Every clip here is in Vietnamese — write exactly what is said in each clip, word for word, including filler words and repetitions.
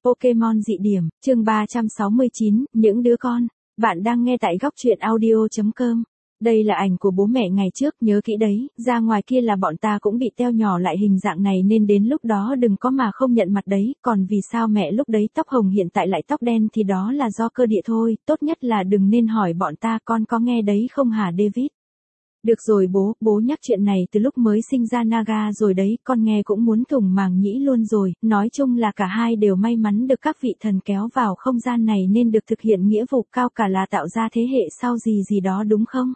Pokemon dị điểm, chương ba trăm sáu mươi chín, những đứa con. Bạn đang nghe tại góc truyện audio chấm com. Đây là ảnh của bố mẹ ngày trước, nhớ kỹ đấy, ra ngoài kia là bọn ta cũng bị teo nhỏ lại hình dạng này nên đến lúc đó đừng có mà không nhận mặt đấy, còn vì sao mẹ lúc đấy tóc hồng hiện tại lại tóc đen thì đó là do cơ địa thôi, tốt nhất là đừng nên hỏi bọn ta, con có nghe đấy không hả David? Được rồi bố, bố nhắc chuyện này từ lúc mới sinh ra Naga rồi đấy, con nghe cũng muốn thủng màng nhĩ luôn rồi, nói chung là cả hai đều may mắn được các vị thần kéo vào không gian này nên được thực hiện nghĩa vụ cao cả là tạo ra thế hệ sau gì gì đó đúng không?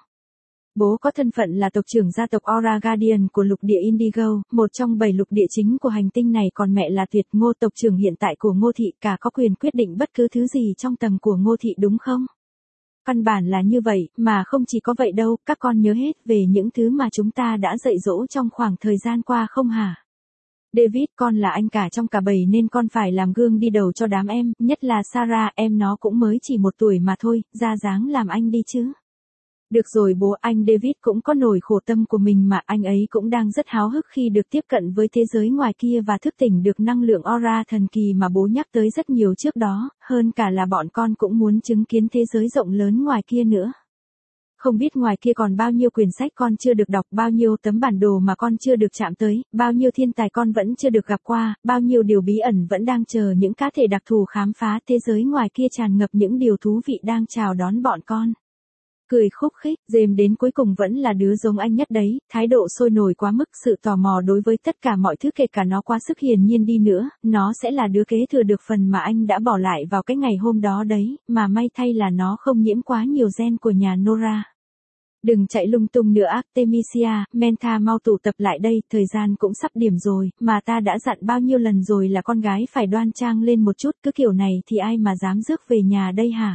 Bố có thân phận là tộc trưởng gia tộc Aura Guardian của lục địa Indigo, một trong bảy lục địa chính của hành tinh này, còn mẹ là Tuyệt Ngô, tộc trưởng hiện tại của Ngô Thị, cả có quyền quyết định bất cứ thứ gì trong tầm của Ngô Thị đúng không? Căn bản là như vậy, mà không chỉ có vậy đâu, các con nhớ hết về những thứ mà chúng ta đã dạy dỗ trong khoảng thời gian qua không hả? David, con là anh cả trong cả bầy nên con phải làm gương đi đầu cho đám em, nhất là Sarah, em nó cũng mới chỉ một tuổi mà thôi, ra dáng làm anh đi chứ. Được rồi bố, anh David cũng có nỗi khổ tâm của mình mà, anh ấy cũng đang rất háo hức khi được tiếp cận với thế giới ngoài kia và thức tỉnh được năng lượng aura thần kỳ mà bố nhắc tới rất nhiều trước đó, hơn cả là bọn con cũng muốn chứng kiến thế giới rộng lớn ngoài kia nữa. Không biết ngoài kia còn bao nhiêu quyển sách con chưa được đọc, bao nhiêu tấm bản đồ mà con chưa được chạm tới, bao nhiêu thiên tài con vẫn chưa được gặp qua, bao nhiêu điều bí ẩn vẫn đang chờ những cá thể đặc thù khám phá, thế giới ngoài kia tràn ngập những điều thú vị đang chào đón bọn con. Cười khúc khích, James đến cuối cùng vẫn là đứa giống anh nhất đấy, thái độ sôi nổi quá mức, sự tò mò đối với tất cả mọi thứ kể cả nó quá sức hiển nhiên đi nữa, nó sẽ là đứa kế thừa được phần mà anh đã bỏ lại vào cái ngày hôm đó đấy, mà may thay là nó không nhiễm quá nhiều gen của nhà Nora. Đừng chạy lung tung nữa Artemisia, Mentha mau tụ tập lại đây, thời gian cũng sắp điểm rồi, mà ta đã dặn bao nhiêu lần rồi là con gái phải đoan trang lên một chút, cứ kiểu này thì ai mà dám rước về nhà đây hả?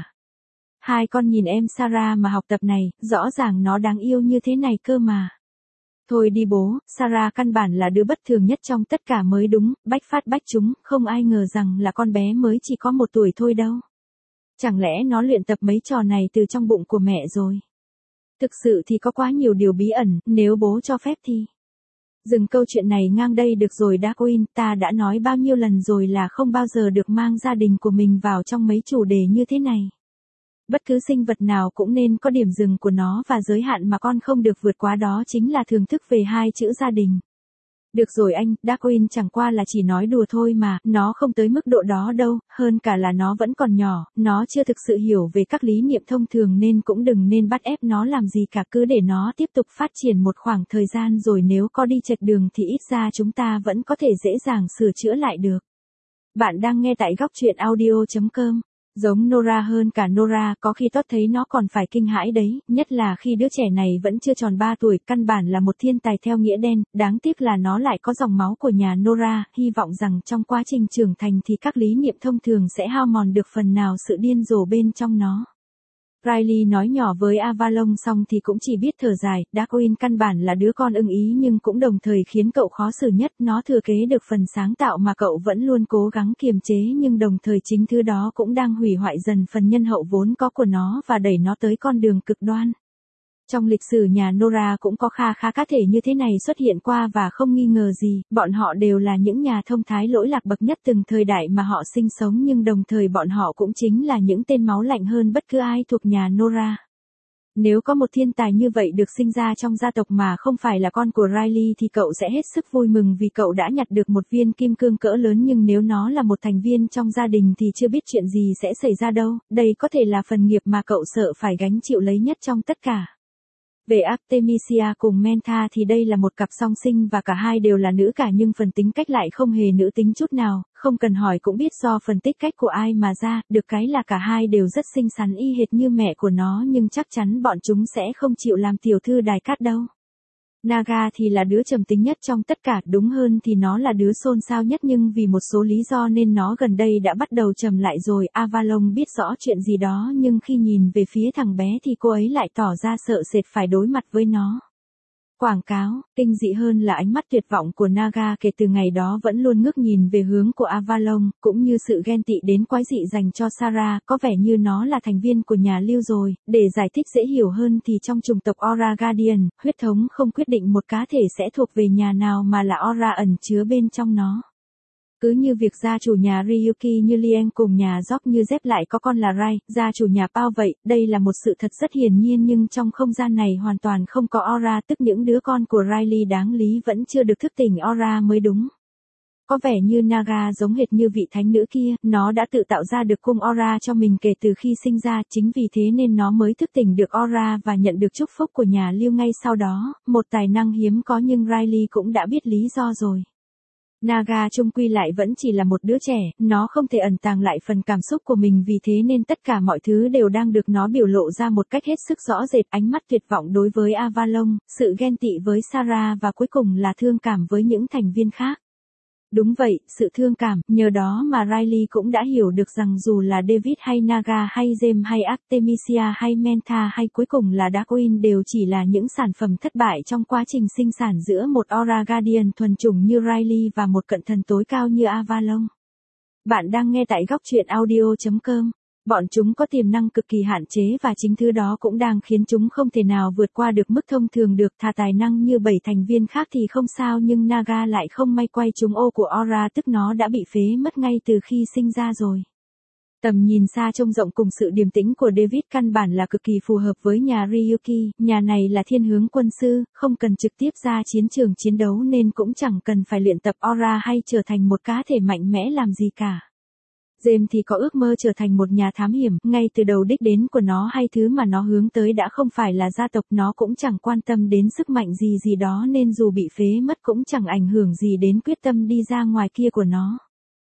Hai con nhìn em Sarah mà học tập này, rõ ràng nó đáng yêu như thế này cơ mà. Thôi đi bố, Sarah căn bản là đứa bất thường nhất trong tất cả mới đúng, bách phát bách trúng, không ai ngờ rằng là con bé mới chỉ có một tuổi thôi đâu. Chẳng lẽ nó luyện tập mấy trò này từ trong bụng của mẹ rồi? Thực sự thì có quá nhiều điều bí ẩn, nếu bố cho phép thì... Dừng câu chuyện này ngang đây được rồi Darwin, ta đã nói bao nhiêu lần rồi là không bao giờ được mang gia đình của mình vào trong mấy chủ đề như thế này. Bất cứ sinh vật nào cũng nên có điểm dừng của nó và giới hạn mà con không được vượt quá, đó chính là thưởng thức về hai chữ gia đình. Được rồi anh, Darwin chẳng qua là chỉ nói đùa thôi mà, nó không tới mức độ đó đâu, hơn cả là nó vẫn còn nhỏ, nó chưa thực sự hiểu về các lý niệm thông thường nên cũng đừng nên bắt ép nó làm gì cả, cứ để nó tiếp tục phát triển một khoảng thời gian rồi nếu có đi chệch đường thì ít ra chúng ta vẫn có thể dễ dàng sửa chữa lại được. Bạn đang nghe tại góc truyện audio chấm com. Giống Nora hơn cả Nora, có khi Todd thấy nó còn phải kinh hãi đấy, nhất là khi đứa trẻ này vẫn chưa tròn ba tuổi, căn bản là một thiên tài theo nghĩa đen, đáng tiếc là nó lại có dòng máu của nhà Nora, hy vọng rằng trong quá trình trưởng thành thì các lý niệm thông thường sẽ hao mòn được phần nào sự điên rồ bên trong nó. Riley nói nhỏ với Avalon xong thì cũng chỉ biết thở dài, Darwin căn bản là đứa con ưng ý nhưng cũng đồng thời khiến cậu khó xử nhất, nó thừa kế được phần sáng tạo mà cậu vẫn luôn cố gắng kiềm chế nhưng đồng thời chính thứ đó cũng đang hủy hoại dần phần nhân hậu vốn có của nó và đẩy nó tới con đường cực đoan. Trong lịch sử nhà Nora cũng có kha khá cá thể như thế này xuất hiện qua và không nghi ngờ gì, bọn họ đều là những nhà thông thái lỗi lạc bậc nhất từng thời đại mà họ sinh sống nhưng đồng thời bọn họ cũng chính là những tên máu lạnh hơn bất cứ ai thuộc nhà Nora. Nếu có một thiên tài như vậy được sinh ra trong gia tộc mà không phải là con của Riley thì cậu sẽ hết sức vui mừng vì cậu đã nhặt được một viên kim cương cỡ lớn, nhưng nếu nó là một thành viên trong gia đình thì chưa biết chuyện gì sẽ xảy ra đâu, đây có thể là phần nghiệp mà cậu sợ phải gánh chịu lấy nhất trong tất cả. Về Artemisia cùng Mentha thì đây là một cặp song sinh và cả hai đều là nữ cả nhưng phần tính cách lại không hề nữ tính chút nào, không cần hỏi cũng biết do phần tích cách của ai mà ra, được cái là cả hai đều rất xinh xắn y hệt như mẹ của nó nhưng chắc chắn bọn chúng sẽ không chịu làm tiểu thư đài cát đâu. Naga thì là đứa trầm tính nhất trong tất cả, đúng hơn thì nó là đứa xôn xao nhất nhưng vì một số lý do nên nó gần đây đã bắt đầu trầm lại rồi. Avalon biết rõ chuyện gì đó nhưng khi nhìn về phía thằng bé thì cô ấy lại tỏ ra sợ sệt phải đối mặt với nó. Quảng cáo, kinh dị hơn là ánh mắt tuyệt vọng của Naga kể từ ngày đó vẫn luôn ngước nhìn về hướng của Avalon, cũng như sự ghen tị đến quái dị dành cho Sarah, có vẻ như nó là thành viên của nhà Lưu rồi. Để giải thích dễ hiểu hơn thì trong chủng tộc Aura Guardian, huyết thống không quyết định một cá thể sẽ thuộc về nhà nào mà là Aura ẩn chứa bên trong nó. Cứ như việc gia chủ nhà Ryuki như Lien cùng nhà Jock như Zep lại có con là Rai, gia chủ nhà Pao vậy, đây là một sự thật rất hiển nhiên nhưng trong không gian này hoàn toàn không có aura, tức những đứa con của Riley đáng lý vẫn chưa được thức tỉnh aura mới đúng. Có vẻ như Naga giống hệt như vị thánh nữ kia, nó đã tự tạo ra được cung aura cho mình kể từ khi sinh ra, chính vì thế nên nó mới thức tỉnh được aura và nhận được chúc phúc của nhà Lưu ngay sau đó, một tài năng hiếm có nhưng Riley cũng đã biết lý do rồi. Naga chung quy lại vẫn chỉ là một đứa trẻ, nó không thể ẩn tàng lại phần cảm xúc của mình vì thế nên tất cả mọi thứ đều đang được nó biểu lộ ra một cách hết sức rõ rệt, ánh mắt tuyệt vọng đối với Avalon, sự ghen tị với Sarah và cuối cùng là thương cảm với những thành viên khác. Đúng vậy, sự thương cảm, nhờ đó mà Riley cũng đã hiểu được rằng dù là David hay Naga hay James hay Artemisia hay Menta hay cuối cùng là Darkwing đều chỉ là những sản phẩm thất bại trong quá trình sinh sản giữa một Aura Guardian thuần chủng như Riley và một cận thần tối cao như Avalon. Bạn đang nghe tại góc truyện audio chấm com. Bọn chúng có tiềm năng cực kỳ hạn chế và chính thứ đó cũng đang khiến chúng không thể nào vượt qua được mức thông thường được, thà tài năng như bảy thành viên khác thì không sao nhưng Naga lại không may quay trúng ô của Aura, tức nó đã bị phế mất ngay từ khi sinh ra rồi. Tầm nhìn xa trông rộng cùng sự điềm tĩnh của David căn bản là cực kỳ phù hợp với nhà Ryuki, nhà này là thiên hướng quân sư, không cần trực tiếp ra chiến trường chiến đấu nên cũng chẳng cần phải luyện tập Aura hay trở thành một cá thể mạnh mẽ làm gì cả. James thì có ước mơ trở thành một nhà thám hiểm, ngay từ đầu đích đến của nó hay thứ mà nó hướng tới đã không phải là gia tộc, nó cũng chẳng quan tâm đến sức mạnh gì gì đó nên dù bị phế mất cũng chẳng ảnh hưởng gì đến quyết tâm đi ra ngoài kia của nó.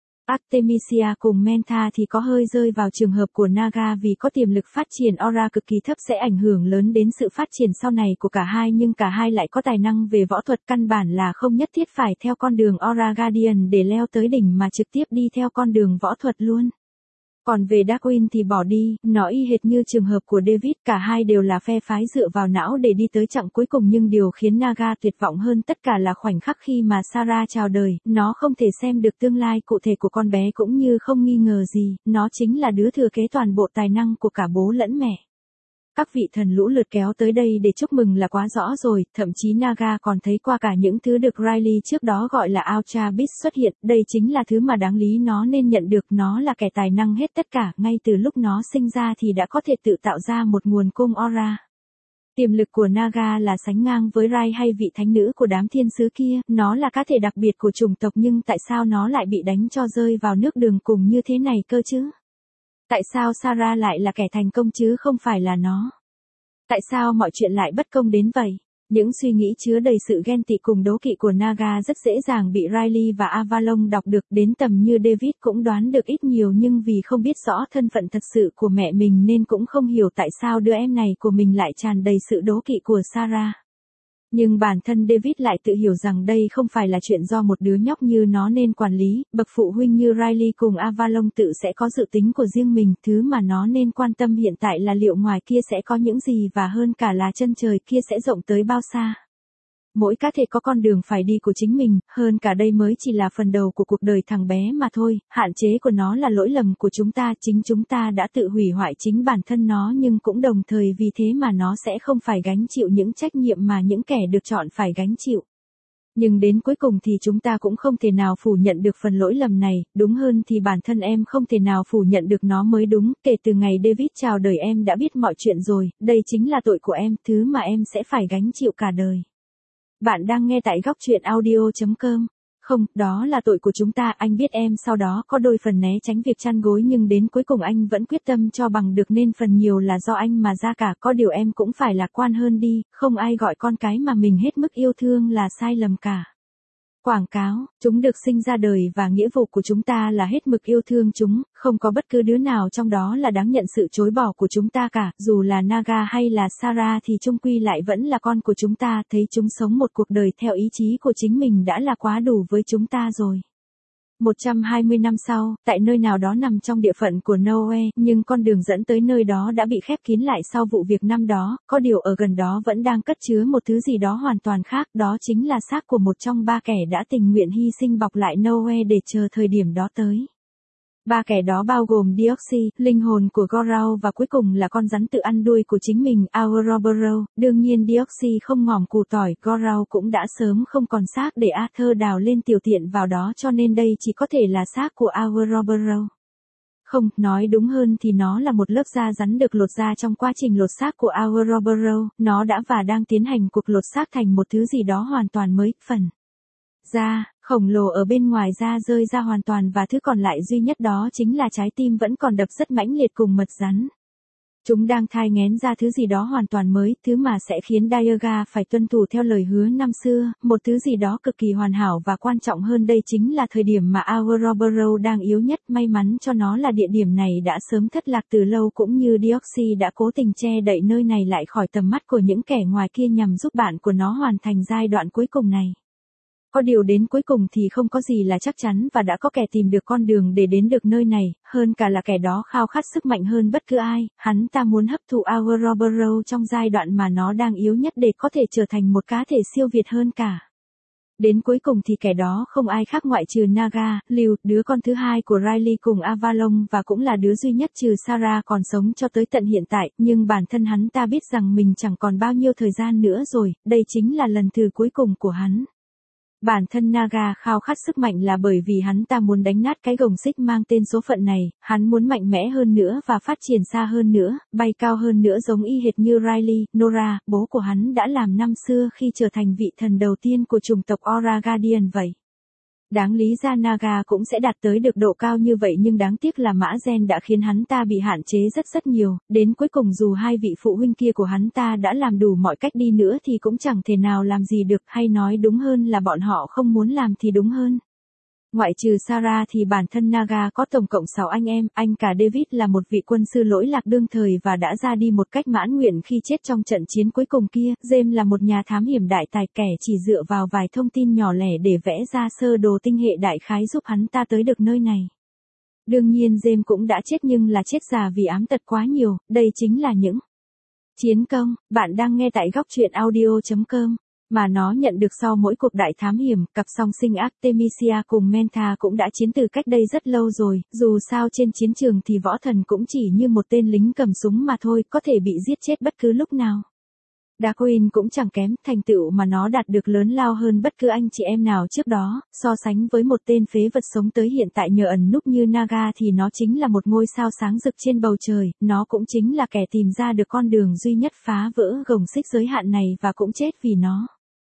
Artemisia cùng Menta thì có hơi rơi vào trường hợp của Naga vì có tiềm lực phát triển aura cực kỳ thấp sẽ ảnh hưởng lớn đến sự phát triển sau này của cả hai nhưng cả hai lại có tài năng về võ thuật, căn bản là không nhất thiết phải theo con đường Aura Guardian để leo tới đỉnh mà trực tiếp đi theo con đường võ thuật luôn. Còn về Darkwing thì bỏ đi, nó y hệt như trường hợp của David, cả hai đều là phe phái dựa vào não để đi tới chặng cuối cùng nhưng điều khiến Naga tuyệt vọng hơn tất cả là khoảnh khắc khi mà Sarah chào đời, nó không thể xem được tương lai cụ thể của con bé cũng như không nghi ngờ gì, nó chính là đứa thừa kế toàn bộ tài năng của cả bố lẫn mẹ. Các vị thần lũ lượt kéo tới đây để chúc mừng là quá rõ rồi, thậm chí Naga còn thấy qua cả những thứ được Riley trước đó gọi là Ultra Beast xuất hiện, đây chính là thứ mà đáng lý nó nên nhận được, nó là kẻ tài năng hết tất cả, ngay từ lúc nó sinh ra thì đã có thể tự tạo ra một nguồn cung aura. Tiềm lực của Naga là sánh ngang với Rai hay vị thánh nữ của đám thiên sứ kia, nó là cá thể đặc biệt của chủng tộc nhưng tại sao nó lại bị đánh cho rơi vào nước đường cùng như thế này cơ chứ? Tại sao Sarah lại là kẻ thành công chứ không phải là nó? Tại sao mọi chuyện lại bất công đến vậy? Những suy nghĩ chứa đầy sự ghen tị cùng đố kỵ của Naga rất dễ dàng bị Riley và Avalon đọc được, đến tầm như David cũng đoán được ít nhiều nhưng vì không biết rõ thân phận thật sự của mẹ mình nên cũng không hiểu tại sao đứa em này của mình lại tràn đầy sự đố kỵ của Sarah. Nhưng bản thân David lại tự hiểu rằng đây không phải là chuyện do một đứa nhóc như nó nên quản lý, bậc phụ huynh như Riley cùng Avalon tự sẽ có dự tính của riêng mình, thứ mà nó nên quan tâm hiện tại là liệu ngoài kia sẽ có những gì và hơn cả là chân trời kia sẽ rộng tới bao xa. Mỗi cá thể có con đường phải đi của chính mình, hơn cả đây mới chỉ là phần đầu của cuộc đời thằng bé mà thôi, hạn chế của nó là lỗi lầm của chúng ta, chính chúng ta đã tự hủy hoại chính bản thân nó nhưng cũng đồng thời vì thế mà nó sẽ không phải gánh chịu những trách nhiệm mà những kẻ được chọn phải gánh chịu. Nhưng đến cuối cùng thì chúng ta cũng không thể nào phủ nhận được phần lỗi lầm này, đúng hơn thì bản thân em không thể nào phủ nhận được nó mới đúng, kể từ ngày David chào đời em đã biết mọi chuyện rồi, đây chính là tội của em, thứ mà em sẽ phải gánh chịu cả đời. Bạn đang nghe tại góc truyện audio chấm com. Không, đó là tội của chúng ta, anh biết em sau đó có đôi phần né tránh việc chăn gối nhưng đến cuối cùng anh vẫn quyết tâm cho bằng được nên phần nhiều là do anh mà ra cả, có điều em cũng phải lạc quan hơn đi, không ai gọi con cái mà mình hết mức yêu thương là sai lầm cả. Quảng cáo, chúng được sinh ra đời và nghĩa vụ của chúng ta là hết mực yêu thương chúng, không có bất cứ đứa nào trong đó là đáng nhận sự chối bỏ của chúng ta cả, dù là Naga hay là Sarah thì chung quy lại vẫn là con của chúng ta, thấy chúng sống một cuộc đời theo ý chí của chính mình đã là quá đủ với chúng ta rồi. một trăm hai mươi năm sau, tại nơi nào đó nằm trong địa phận của Noe, nhưng con đường dẫn tới nơi đó đã bị khép kín lại sau vụ việc năm đó, có điều ở gần đó vẫn đang cất chứa một thứ gì đó hoàn toàn khác, đó chính là xác của một trong ba kẻ đã tình nguyện hy sinh bọc lại Noe để chờ thời điểm đó tới. Ba kẻ đó bao gồm Deoxy, linh hồn của Gorau và cuối cùng là con rắn tự ăn đuôi của chính mình, Ouroboros. Đương nhiên Deoxy không ngỏm củ tỏi, Gorau cũng đã sớm không còn xác để Arthur đào lên tiểu tiện vào đó cho nên đây chỉ có thể là xác của Ouroboros. Không, nói đúng hơn thì nó là một lớp da rắn được lột ra trong quá trình lột xác của Ouroboros, nó đã và đang tiến hành cuộc lột xác thành một thứ gì đó hoàn toàn mới, phần da khổng lồ ở bên ngoài da rơi ra hoàn toàn và thứ còn lại duy nhất đó chính là trái tim vẫn còn đập rất mãnh liệt cùng mật rắn. Chúng đang thai nghén ra thứ gì đó hoàn toàn mới, thứ mà sẽ khiến Diaga phải tuân thủ theo lời hứa năm xưa, một thứ gì đó cực kỳ hoàn hảo và quan trọng hơn đây chính là thời điểm mà Ouroboros đang yếu nhất, may mắn cho nó là địa điểm này đã sớm thất lạc từ lâu cũng như Deoxy đã cố tình che đậy nơi này lại khỏi tầm mắt của những kẻ ngoài kia nhằm giúp bạn của nó hoàn thành giai đoạn cuối cùng này. Có điều đến cuối cùng thì không có gì là chắc chắn và đã có kẻ tìm được con đường để đến được nơi này, hơn cả là kẻ đó khao khát sức mạnh hơn bất cứ ai, hắn ta muốn hấp thụ Ouroboros trong giai đoạn mà nó đang yếu nhất để có thể trở thành một cá thể siêu việt hơn cả. Đến cuối cùng thì kẻ đó không ai khác ngoại trừ Naga, Liu, đứa con thứ hai của Riley cùng Avalon và cũng là đứa duy nhất trừ Sarah còn sống cho tới tận hiện tại, nhưng bản thân hắn ta biết rằng mình chẳng còn bao nhiêu thời gian nữa rồi, đây chính là lần thử cuối cùng của hắn. Bản thân Naga khao khát sức mạnh là bởi vì hắn ta muốn đánh nát cái gồng xích mang tên số phận này, hắn muốn mạnh mẽ hơn nữa và phát triển xa hơn nữa, bay cao hơn nữa giống y hệt như Riley, Nora, bố của hắn đã làm năm xưa khi trở thành vị thần đầu tiên của chủng tộc Aura Guardian vậy. Đáng lý ra Naga cũng sẽ đạt tới được độ cao như vậy nhưng đáng tiếc là mã gen đã khiến hắn ta bị hạn chế rất rất nhiều, đến cuối cùng dù hai vị phụ huynh kia của hắn ta đã làm đủ mọi cách đi nữa thì cũng chẳng thể nào làm gì được, hay nói đúng hơn là bọn họ không muốn làm thì đúng hơn. Ngoại trừ Sarah thì bản thân Naga có tổng cộng sáu anh em, anh cả David là một vị quân sư lỗi lạc đương thời và đã ra đi một cách mãn nguyện khi chết trong trận chiến cuối cùng kia, James là một nhà thám hiểm đại tài kẻ chỉ dựa vào vài thông tin nhỏ lẻ để vẽ ra sơ đồ tinh hệ đại khái giúp hắn ta tới được nơi này. Đương nhiên James cũng đã chết nhưng là chết già vì ám tật quá nhiều, đây chính là những chiến công, bạn đang nghe tại góc truyện audio chấm com. Mà nó nhận được sau mỗi cuộc đại thám hiểm, cặp song sinh Artemisia cùng Mentha cũng đã chiến từ cách đây rất lâu rồi, dù sao trên chiến trường thì võ thần cũng chỉ như một tên lính cầm súng mà thôi, có thể bị giết chết bất cứ lúc nào. Darkwing cũng chẳng kém, thành tựu mà nó đạt được lớn lao hơn bất cứ anh chị em nào trước đó, so sánh với một tên phế vật sống tới hiện tại nhờ ẩn núp như Naga thì nó chính là một ngôi sao sáng rực trên bầu trời, nó cũng chính là kẻ tìm ra được con đường duy nhất phá vỡ gồng xích giới hạn này và cũng chết vì nó.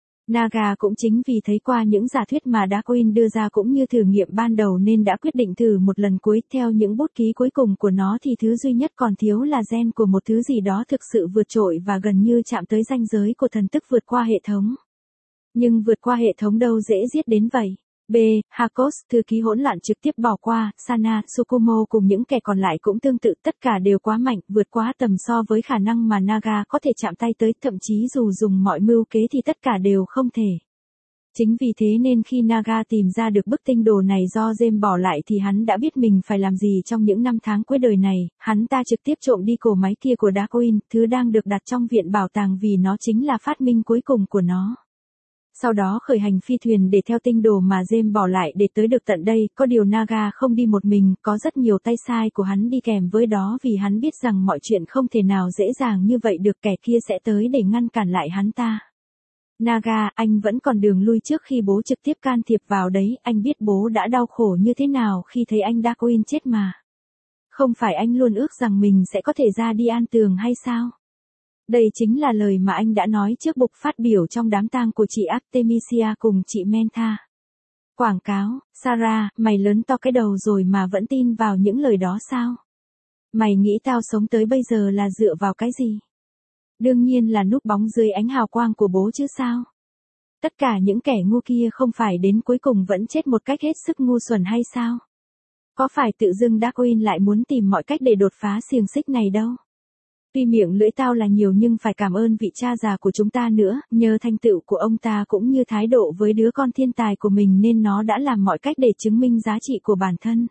Naga cũng chính vì thấy qua những giả thuyết mà Darkwing đưa ra cũng như thử nghiệm ban đầu nên đã quyết định thử một lần cuối, theo những bút ký cuối cùng của nó thì thứ duy nhất còn thiếu là gen của một thứ gì đó thực sự vượt trội và gần như chạm tới ranh giới của thần tức vượt qua hệ thống. Nhưng vượt qua hệ thống đâu dễ giết đến vậy. B. Hakos, thư ký hỗn loạn trực tiếp bỏ qua, Sana, Tsukumo cùng những kẻ còn lại cũng tương tự, tất cả đều quá mạnh, vượt quá tầm so với khả năng mà Naga có thể chạm tay tới, thậm chí dù dùng mọi mưu kế thì tất cả đều không thể. Chính vì thế nên khi Naga tìm ra được bức tinh đồ này do James bỏ lại thì hắn đã biết mình phải làm gì trong những năm tháng cuối đời này, hắn ta trực tiếp trộm đi cổ máy kia của Darkwing, thứ đang được đặt trong viện bảo tàng vì nó chính là phát minh cuối cùng của nó. Sau đó khởi hành phi thuyền để theo tinh đồ mà James bỏ lại để tới được tận đây, có điều Naga không đi một mình, có rất nhiều tay sai của hắn đi kèm với đó vì hắn biết rằng mọi chuyện không thể nào dễ dàng như vậy được, kẻ kia sẽ tới để ngăn cản lại hắn ta. Naga, anh vẫn còn đường lui trước khi bố trực tiếp can thiệp vào đấy, anh biết bố đã đau khổ như thế nào khi thấy anh Darkwing chết mà. Không phải anh luôn ước rằng mình sẽ có thể ra đi an tường hay sao? Đây chính là lời mà anh đã nói trước buộc phát biểu trong đám tang của chị Artemisia cùng chị Mentha. Quảng cáo, Sarah, mày lớn to cái đầu rồi mà vẫn tin vào những lời đó sao? Mày nghĩ tao sống tới bây giờ là dựa vào cái gì? Đương nhiên là núp bóng dưới ánh hào quang của bố chứ sao? Tất cả những kẻ ngu kia không phải đến cuối cùng vẫn chết một cách hết sức ngu xuẩn hay sao? Có phải tự dưng Darkwing lại muốn tìm mọi cách để đột phá xiềng xích này đâu? Tuy miệng lưỡi tao là nhiều nhưng phải cảm ơn vị cha già của chúng ta nữa, nhờ thành tựu của ông ta cũng như thái độ với đứa con thiên tài của mình nên nó đã làm mọi cách để chứng minh giá trị của bản thân.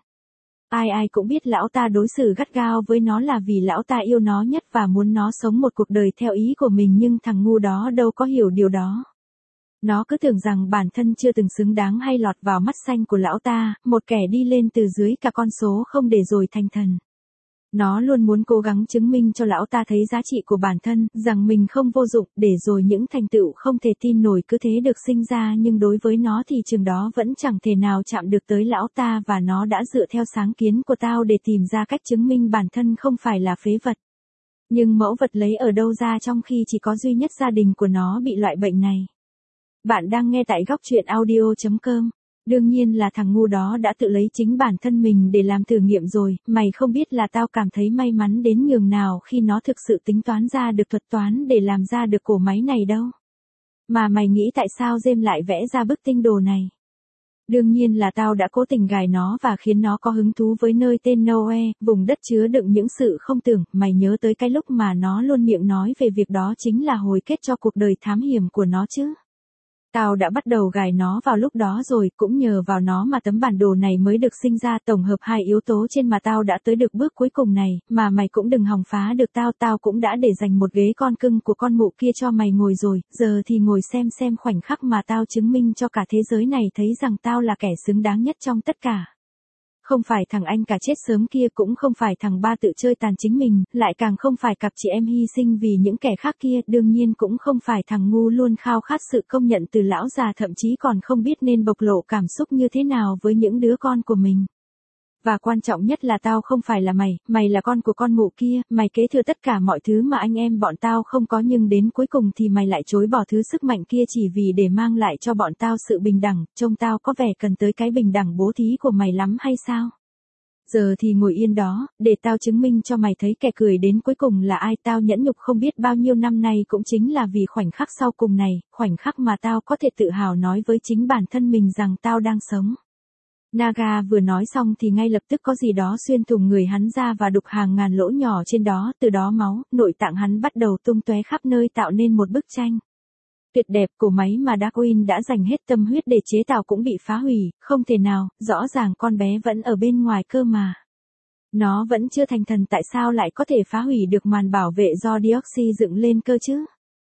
Ai ai cũng biết lão ta đối xử gắt gao với nó là vì lão ta yêu nó nhất và muốn nó sống một cuộc đời theo ý của mình nhưng thằng ngu đó đâu có hiểu điều đó. Nó cứ tưởng rằng bản thân chưa từng xứng đáng hay lọt vào mắt xanh của lão ta, một kẻ đi lên từ dưới cả con số không để rồi thành thần. Nó luôn muốn cố gắng chứng minh cho lão ta thấy giá trị của bản thân, rằng mình không vô dụng, để rồi những thành tựu không thể tin nổi cứ thế được sinh ra, nhưng đối với nó thì chừng đó vẫn chẳng thể nào chạm được tới lão ta, và nó đã dựa theo sáng kiến của tao để tìm ra cách chứng minh bản thân không phải là phế vật. Nhưng mẫu vật lấy ở đâu ra trong khi chỉ có duy nhất gia đình của nó bị loại bệnh này. Bạn đang nghe tại góc truyện audio chấm com. Đương nhiên là thằng ngu đó đã tự lấy chính bản thân mình để làm thử nghiệm rồi, mày không biết là tao cảm thấy may mắn đến nhường nào khi nó thực sự tính toán ra được thuật toán để làm ra được cổ máy này đâu. Mà mày nghĩ tại sao James lại vẽ ra bức tinh đồ này? Đương nhiên là tao đã cố tình gài nó và khiến nó có hứng thú với nơi tên Nowhere, vùng đất chứa đựng những sự không tưởng. Mày nhớ tới cái lúc mà nó luôn miệng nói về việc đó chính là hồi kết cho cuộc đời thám hiểm của nó chứ. Tao đã bắt đầu gài nó vào lúc đó rồi, cũng nhờ vào nó mà tấm bản đồ này mới được sinh ra, tổng hợp hai yếu tố trên mà tao đã tới được bước cuối cùng này, mà mày cũng đừng hòng phá được tao, tao cũng đã để dành một ghế con cưng của con mụ kia cho mày ngồi rồi, giờ thì ngồi xem xem khoảnh khắc mà tao chứng minh cho cả thế giới này thấy rằng tao là kẻ xứng đáng nhất trong tất cả. Không phải thằng anh cả chết sớm kia, cũng không phải thằng ba tự chơi tàn chính mình, lại càng không phải cặp chị em hy sinh vì những kẻ khác kia, đương nhiên cũng không phải thằng ngu luôn khao khát sự công nhận từ lão già, thậm chí còn không biết nên bộc lộ cảm xúc như thế nào với những đứa con của mình. Và quan trọng nhất là tao không phải là mày, mày là con của con mụ kia, mày kế thừa tất cả mọi thứ mà anh em bọn tao không có, nhưng đến cuối cùng thì mày lại chối bỏ thứ sức mạnh kia chỉ vì để mang lại cho bọn tao sự bình đẳng, trông tao có vẻ cần tới cái bình đẳng bố thí của mày lắm hay sao? Giờ thì ngồi yên đó, để tao chứng minh cho mày thấy kẻ cười đến cuối cùng là ai. Tao nhẫn nhục không biết bao nhiêu năm nay cũng chính là vì khoảnh khắc sau cùng này, khoảnh khắc mà tao có thể tự hào nói với chính bản thân mình rằng tao đang sống. Naga vừa nói xong thì ngay lập tức có gì đó xuyên thủng người hắn ra và đục hàng ngàn lỗ nhỏ trên đó, từ đó máu, nội tạng hắn bắt đầu tung tóe khắp nơi tạo nên một bức tranh tuyệt đẹp. Cổ máy mà Darwin đã dành hết tâm huyết để chế tạo cũng bị phá hủy, không thể nào, rõ ràng con bé vẫn ở bên ngoài cơ mà. Nó vẫn chưa thành thần, tại sao lại có thể phá hủy được màn bảo vệ do Deoxy dựng lên cơ chứ?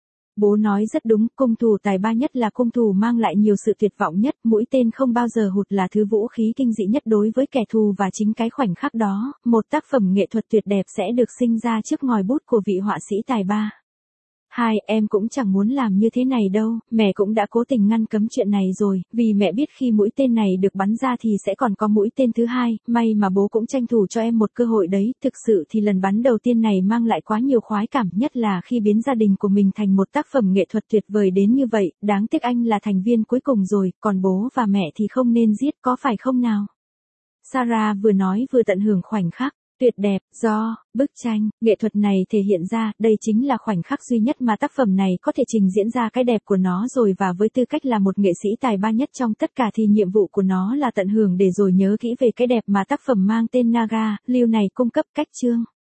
Bố nói rất đúng, cung thủ tài ba nhất là cung thủ mang lại nhiều sự tuyệt vọng nhất, mũi tên không bao giờ hụt là thứ vũ khí kinh dị nhất đối với kẻ thù, và chính cái khoảnh khắc đó, một tác phẩm nghệ thuật tuyệt đẹp sẽ được sinh ra trước ngòi bút của vị họa sĩ tài ba. Hai, em cũng chẳng muốn làm như thế này đâu, mẹ cũng đã cố tình ngăn cấm chuyện này rồi, vì mẹ biết khi mũi tên này được bắn ra thì sẽ còn có mũi tên thứ hai, may mà bố cũng tranh thủ cho em một cơ hội đấy. Thực sự thì lần bắn đầu tiên này mang lại quá nhiều khoái cảm, nhất là khi biến gia đình của mình thành một tác phẩm nghệ thuật tuyệt vời đến như vậy. Đáng tiếc anh là thành viên cuối cùng rồi, còn bố và mẹ thì không nên giết, có phải không nào? Sarah vừa nói vừa tận hưởng khoảnh khắc tuyệt đẹp do bức tranh nghệ thuật này thể hiện ra. Đây chính là khoảnh khắc duy nhất mà tác phẩm này có thể trình diễn ra cái đẹp của nó rồi, và với tư cách là một nghệ sĩ tài ba nhất trong tất cả thì nhiệm vụ của nó là tận hưởng để rồi nhớ kỹ về cái đẹp mà tác phẩm mang tên Naga, Lưu này cung cấp. Cách chương